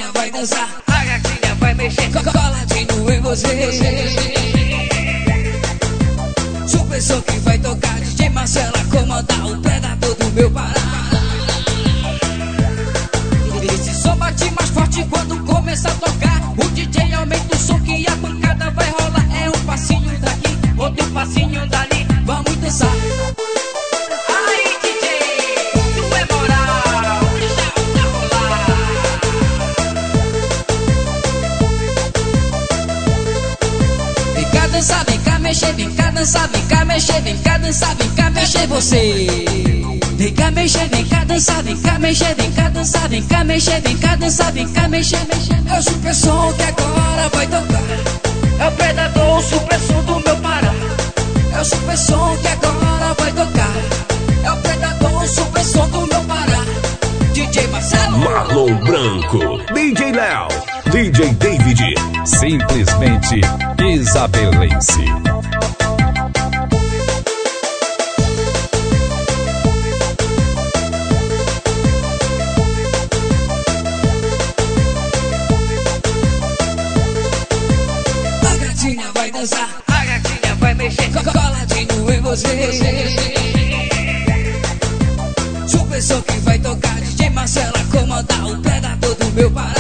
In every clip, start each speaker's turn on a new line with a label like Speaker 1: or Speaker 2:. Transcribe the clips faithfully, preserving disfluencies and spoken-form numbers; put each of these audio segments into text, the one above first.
Speaker 1: vai dançar, a gatinha vai mexer, coladinho em você. Super som que vai tocar, D J Marcela comandar o predador do meu Pará. Esse som bate mais forte quando começa a tocar. O D J aumenta o som que a pancada vai rolar. É um passinho daqui, outro passinho dali, vamos dançar. Aí D J, tu é moral, deixa rolar. Vem cá dançar, vem cá mexer, vem cá dançar, vem cá mexer, vem cá dançar, vem cá mexer você. Vem cá mexer, vem cá dançar, vem cá mexer, vem cá dançar, vem cá mexer, vem cá dançar, vem cá mexer, mexer. É o super som que agora vai tocar. É o predador, o super som do meu Pará. É o super som que agora vai tocar. É o predador, o super som do meu Pará. D J Marcelo,
Speaker 2: Marlon Branco, D J Léo, D J David, simplesmente isabelense.
Speaker 1: vai dançar, a gatinha vai mexer, coladinho em você. Super som que vai tocar, D J Marcela comandar o predador do meu Pará.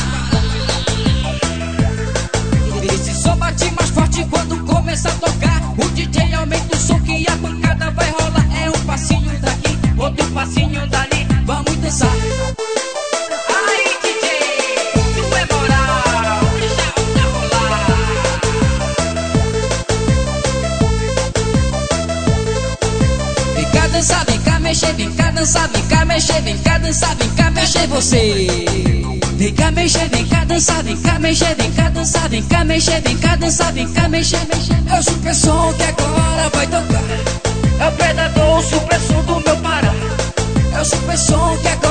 Speaker 1: Esse som bate mais forte quando começa a tocar. O D J aumenta o som que a pancada vai rolar. É um passinho daqui, outro passinho dali, vamos dançar. Dançar, vem cá mexer, vem cá dançar, vem cá mexer, vem cá dançar, vem cá mexer você. Vem cá mexer, vem cá dançar, vem cá mexer, vem cá dançar, vem cá mexer, vem cá dançar, vem cá mexer, mexer. É o super som que agora vai tocar. É o predador, o super som do meu Pará. É o super som que agora